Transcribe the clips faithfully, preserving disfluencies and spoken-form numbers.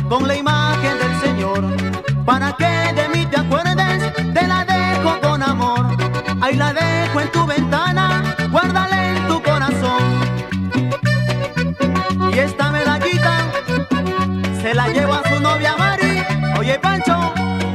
con la imagen del Señor. Para que de mí te acuerdes, te la dejo con amor. Ahí la dejo en tu ventana, guárdala en tu corazón. Y esta medallita se la llevo a su novia Mari. Oye, Pancho.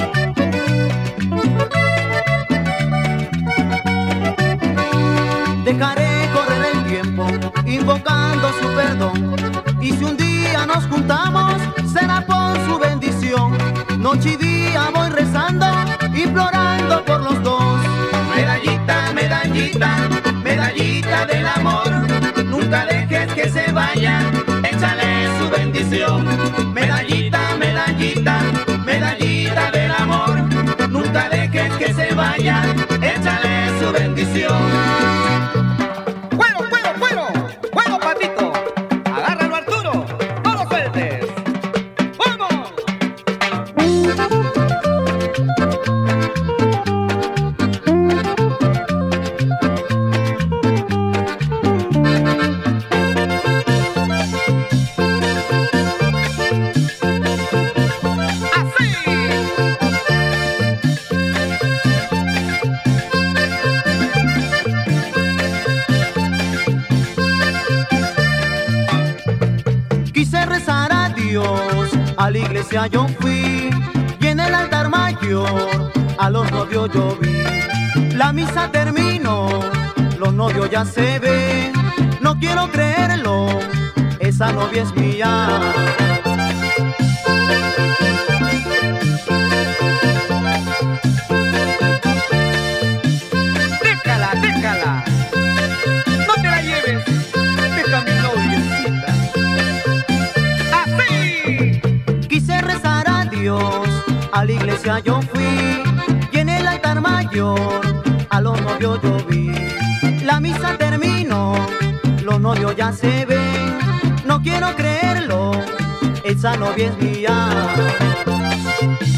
Dejaré correr el tiempo, invocando su perdón. Y si un día nos juntamos, será por su bendición. Noche y día voy rezando, implorando por los dos. Medallita, medallita, medallita del amor. Nunca dejes que se vaya, échale su bendición. Medallita, medallita, medallita del amor. Nunca dejes que se vaya, échale su bendición. ¡Bueno, bueno, bueno! ¡Bueno, Patito! ¡Agárralo, Arturo! ¡No lo sueltes! ¡Vamos! Quise rezar a Dios, a la iglesia yo fui, y en el altar mayor a los novios yo vi. La misa terminó, los novios ya se ven. No quiero creerlo, esa novia es mía. ¡Déjala, déjala! ¡No te la lleves! ¡Deja a mi noviecita! ¡Así! Quise rezar a Dios, a la iglesia yo fui, y en el altar mayor a los novios yo vi. La misa terminó, los novios ya se ven. No quiero creerlo, esa novia es mía.